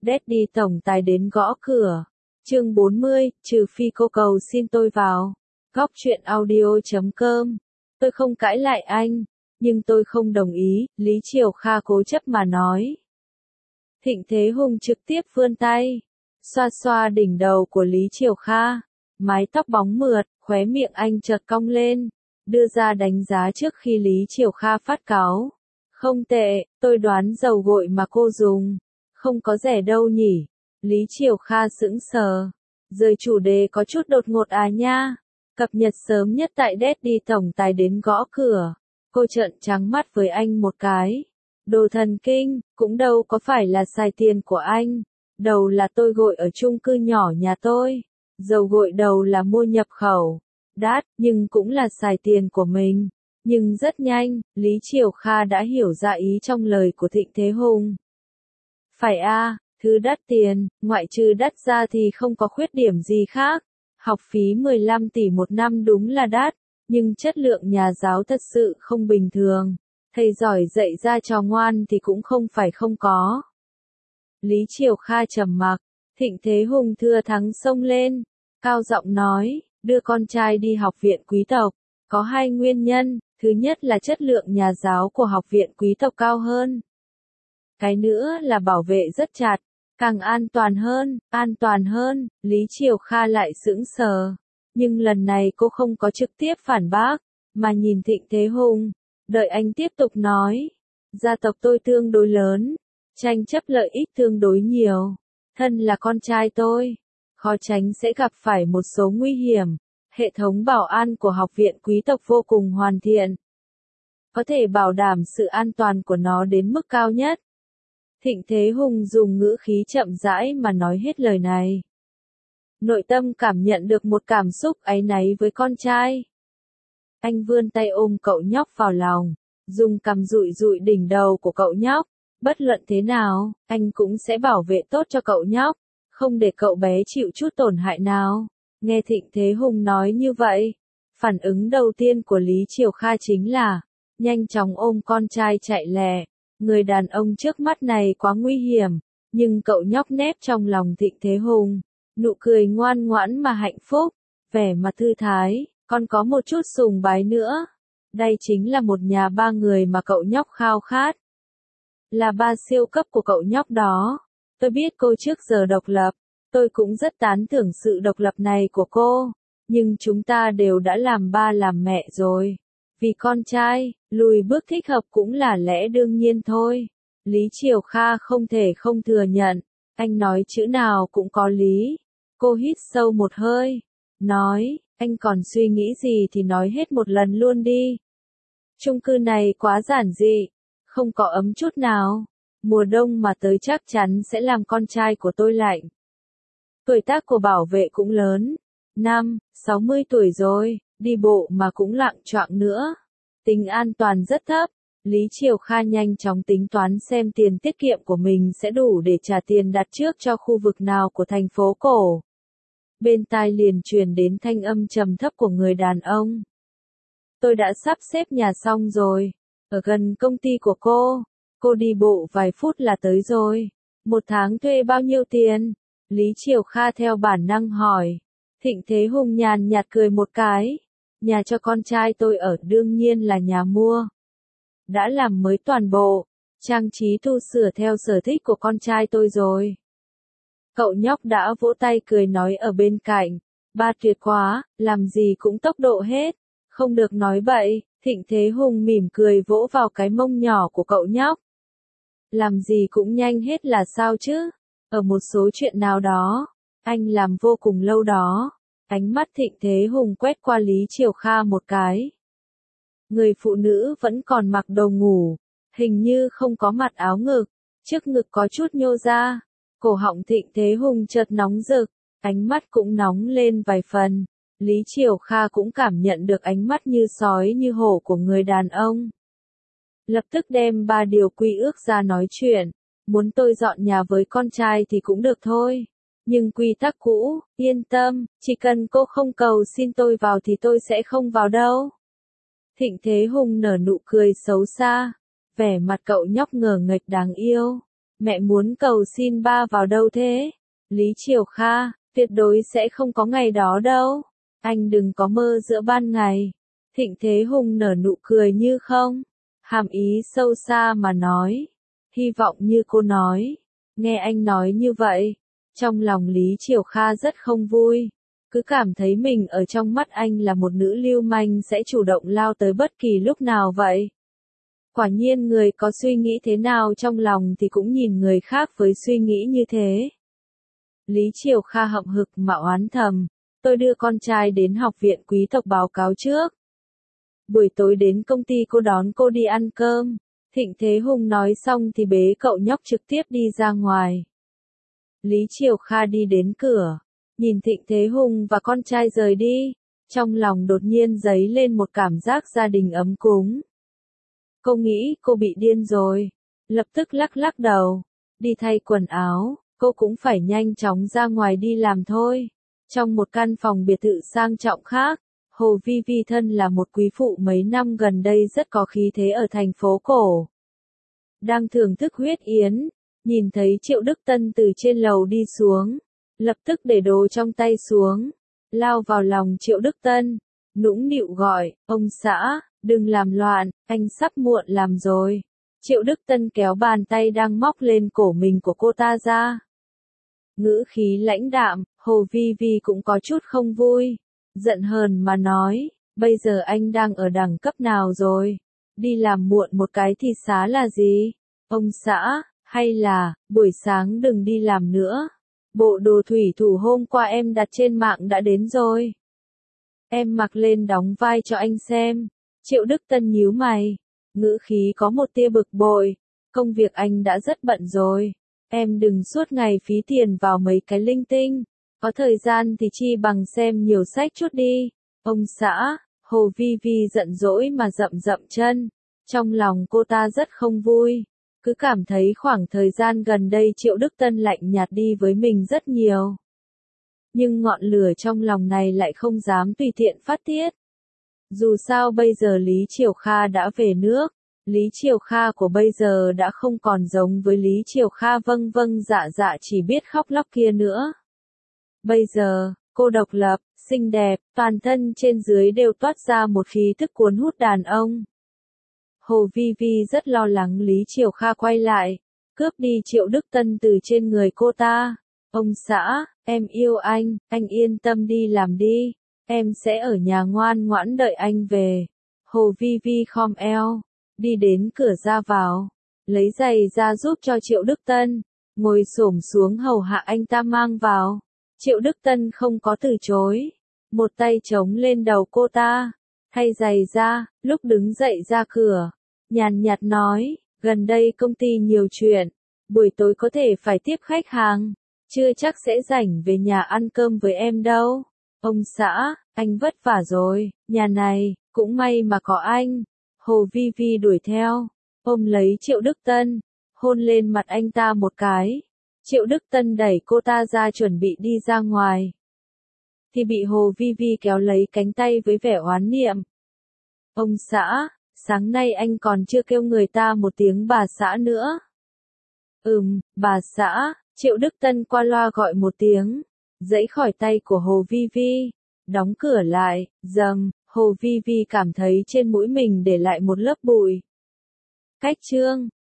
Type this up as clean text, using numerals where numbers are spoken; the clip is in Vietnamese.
Daddy tổng tài đến gõ cửa. Chương 40, trừ phi cô cầu xin tôi vào. Góc truyện audio.com. Tôi không cãi lại anh, nhưng tôi không đồng ý, Lý Triều Kha cố chấp mà nói. Thịnh Thế Hùng trực tiếp vươn tay, xoa xoa đỉnh đầu của Lý Triều Kha, mái tóc bóng mượt, khóe miệng anh chợt cong lên, đưa ra đánh giá trước khi Lý Triều Kha phát cáu. Không tệ, tôi đoán dầu gội mà cô dùng, không có rẻ đâu nhỉ. Lý Triều Kha sững sờ, rời chủ đề có chút đột ngột à nha. Cập nhật sớm nhất tại Daddy tổng tài đến gõ cửa. Cô trợn trắng mắt với anh một cái. Đồ thần kinh, cũng đâu có phải là xài tiền của anh. Đầu là tôi gội ở chung cư nhỏ nhà tôi. Dầu gội đầu là mua nhập khẩu. Đắt, nhưng cũng là xài tiền của mình. Nhưng rất nhanh, Lý Triều Kha đã hiểu ra ý trong lời của Thịnh Thế Hùng. Phải a, thứ đắt tiền, ngoại trừ đắt ra thì không có khuyết điểm gì khác. Học phí 15 tỷ một năm đúng là đắt, nhưng chất lượng nhà giáo thật sự không bình thường. Thầy giỏi dạy ra trò ngoan thì cũng không phải không có. Lý Triều Kha trầm mặc, Thịnh Thế Hùng thưa thắng xông lên, cao giọng nói, đưa con trai đi học viện quý tộc. Có hai nguyên nhân, thứ nhất là chất lượng nhà giáo của học viện quý tộc cao hơn. Cái nữa là bảo vệ rất chặt, càng an toàn hơn, Lý Triều Kha lại sững sờ. Nhưng lần này cô không có trực tiếp phản bác, mà nhìn Thịnh Thế Hùng, đợi anh tiếp tục nói. Gia tộc tôi tương đối lớn, tranh chấp lợi ích tương đối nhiều. Thân là con trai tôi, khó tránh sẽ gặp phải một số nguy hiểm. Hệ thống bảo an của học viện quý tộc vô cùng hoàn thiện, có thể bảo đảm sự an toàn của nó đến mức cao nhất. Thịnh Thế Hùng dùng ngữ khí chậm rãi mà nói hết lời này. Nội tâm cảm nhận được một cảm xúc áy náy với con trai. Anh vươn tay ôm cậu nhóc vào lòng, dùng cằm dụi dụi đỉnh đầu của cậu nhóc. Bất luận thế nào, anh cũng sẽ bảo vệ tốt cho cậu nhóc, không để cậu bé chịu chút tổn hại nào. Nghe Thịnh Thế Hùng nói như vậy, phản ứng đầu tiên của Lý Triều Kha chính là nhanh chóng ôm con trai chạy lẹ. Người đàn ông trước mắt này quá nguy hiểm, nhưng cậu nhóc nép trong lòng Thịnh Thế Hùng, nụ cười ngoan ngoãn mà hạnh phúc, vẻ mặt thư thái, còn có một chút sùng bái nữa. Đây chính là một nhà ba người mà cậu nhóc khao khát. Là ba siêu cấp của cậu nhóc đó. Tôi biết cô trước giờ độc lập, tôi cũng rất tán thưởng sự độc lập này của cô, nhưng chúng ta đều đã làm ba làm mẹ rồi. Vì con trai, lùi bước thích hợp cũng là lẽ đương nhiên thôi. Lý Triều Kha không thể không thừa nhận, anh nói chữ nào cũng có lý. Cô hít sâu một hơi, nói, anh còn suy nghĩ gì thì nói hết một lần luôn đi. Chung cư này quá giản dị, không có ấm chút nào. Mùa đông mà tới chắc chắn sẽ làm con trai của tôi lạnh. Tuổi tác của bảo vệ cũng lớn, 60 tuổi rồi, đi bộ mà cũng lạng choạng nữa. Tính an toàn rất thấp. Lý Triều Kha nhanh chóng tính toán xem tiền tiết kiệm của mình sẽ đủ để trả tiền đặt trước cho khu vực nào của thành phố cổ. Bên tai liền truyền đến thanh âm trầm thấp của người đàn ông. Tôi đã sắp xếp nhà xong rồi, ở gần công ty của cô đi bộ vài phút là tới rồi. Một tháng thuê bao nhiêu tiền? Lý Triều Kha theo bản năng hỏi. Thịnh Thế Hùng nhàn nhạt cười một cái. Nhà cho con trai tôi ở đương nhiên là nhà mua. Đã làm mới toàn bộ, trang trí tu sửa theo sở thích của con trai tôi rồi. Cậu nhóc đã vỗ tay cười nói ở bên cạnh. Ba tuyệt quá, làm gì cũng tốc độ hết. Không được nói bậy. Thịnh Thế Hùng mỉm cười vỗ vào cái mông nhỏ của cậu nhóc. Làm gì cũng nhanh hết là sao chứ? Ở một số chuyện nào đó, anh làm vô cùng lâu đó. Ánh mắt Thịnh Thế Hùng quét qua Lý Triều Kha một cái. Người phụ nữ vẫn còn mặc đồ ngủ, hình như không có mặc áo ngực, trước ngực có chút nhô ra. Cổ họng Thịnh Thế Hùng chợt nóng rực, ánh mắt cũng nóng lên vài phần. Lý Triều Kha cũng cảm nhận được ánh mắt như sói như hổ của người đàn ông. Lập tức đem 3 điều quy ước ra nói chuyện. Muốn tôi dọn nhà với con trai thì cũng được thôi. Nhưng quy tắc cũ, yên tâm, chỉ cần cô không cầu xin tôi vào thì tôi sẽ không vào đâu. Thịnh Thế Hùng nở nụ cười xấu xa, vẻ mặt cậu nhóc ngờ nghệch đáng yêu. Mẹ muốn cầu xin ba vào đâu thế? Lý Triều Kha, tuyệt đối sẽ không có ngày đó đâu. Anh đừng có mơ giữa ban ngày. Thịnh Thế Hùng nở nụ cười như không. Hàm ý sâu xa mà nói. Hy vọng như cô nói. Nghe anh nói như vậy. Trong lòng Lý Triều Kha rất không vui. Cứ cảm thấy mình ở trong mắt anh là một nữ lưu manh sẽ chủ động lao tới bất kỳ lúc nào vậy. Quả nhiên người có suy nghĩ thế nào trong lòng thì cũng nhìn người khác với suy nghĩ như thế. Lý Triều Kha hậm hực mà oán thầm. Tôi đưa con trai đến học viện quý tộc báo cáo trước. Buổi tối đến công ty cô đón cô đi ăn cơm. Thịnh Thế Hùng nói xong thì bế cậu nhóc trực tiếp đi ra ngoài. Lý Triều Kha đi đến cửa. Nhìn Thịnh Thế Hùng và con trai rời đi. Trong lòng đột nhiên dấy lên một cảm giác gia đình ấm cúng. Cô nghĩ cô bị điên rồi. Lập tức lắc lắc đầu. Đi thay quần áo. Cô cũng phải nhanh chóng ra ngoài đi làm thôi. Trong một căn phòng biệt thự sang trọng khác, Hồ Vi Vi thân là một quý phụ mấy năm gần đây rất có khí thế ở thành phố cổ. Đang thưởng thức huyết yến, nhìn thấy Triệu Đức Tân từ trên lầu đi xuống, lập tức để đồ trong tay xuống, lao vào lòng Triệu Đức Tân, nũng nịu gọi, ông xã, đừng làm loạn, anh sắp muộn làm rồi. Triệu Đức Tân kéo bàn tay đang móc lên cổ mình của cô ta ra. Ngữ khí lãnh đạm, Hồ Vi Vi cũng có chút không vui, giận hờn mà nói, bây giờ anh đang ở đẳng cấp nào rồi? Đi làm muộn một cái thì xá là gì? Ông xã, hay là, buổi sáng đừng đi làm nữa. Bộ đồ thủy thủ hôm qua em đặt trên mạng đã đến rồi. Em mặc lên đóng vai cho anh xem. Triệu Đức Tân nhíu mày, ngữ khí có một tia bực bội, công việc anh đã rất bận rồi. Em đừng suốt ngày phí tiền vào mấy cái linh tinh, có thời gian thì chi bằng xem nhiều sách chút đi. Ông xã, Hồ Vi Vi giận dỗi mà dậm dậm chân, trong lòng cô ta rất không vui, cứ cảm thấy khoảng thời gian gần đây Triệu Đức Tân lạnh nhạt đi với mình rất nhiều. Nhưng ngọn lửa trong lòng này lại không dám tùy tiện phát tiết. Dù sao bây giờ Lý Triều Kha đã về nước. Lý Triều Kha của bây giờ đã không còn giống với Lý Triều Kha vâng vâng dạ dạ chỉ biết khóc lóc kia nữa. Bây giờ, cô độc lập, xinh đẹp, toàn thân trên dưới đều toát ra một khí thức cuốn hút đàn ông. Hồ Vi Vi rất lo lắng Lý Triều Kha quay lại, cướp đi Triệu Đức Tân từ trên người cô ta. Ông xã, em yêu anh yên tâm đi làm đi, em sẽ ở nhà ngoan ngoãn đợi anh về. Hồ Vi Vi khom eo. Đi đến cửa ra vào, lấy giày ra giúp cho Triệu Đức Tân, ngồi xổm xuống hầu hạ anh ta mang vào. Triệu Đức Tân không có từ chối, một tay chống lên đầu cô ta, thay giày ra, lúc đứng dậy ra cửa, nhàn nhạt nói, gần đây công ty nhiều chuyện, buổi tối có thể phải tiếp khách hàng, chưa chắc sẽ rảnh về nhà ăn cơm với em đâu. Ông xã, anh vất vả rồi, nhà này, cũng may mà có anh. Hồ Vi Vi đuổi theo, ôm lấy Triệu Đức Tân, hôn lên mặt anh ta một cái. Triệu Đức Tân đẩy cô ta ra chuẩn bị đi ra ngoài. Thì bị Hồ Vi Vi kéo lấy cánh tay với vẻ oán niệm. Ông xã, sáng nay anh còn chưa kêu người ta một tiếng bà xã nữa. Bà xã, Triệu Đức Tân qua loa gọi một tiếng, giãy khỏi tay của Hồ Vi Vi, đóng cửa lại, dầm. Hồ Vi Vi cảm thấy trên mũi mình để lại một lớp bụi. Cách chương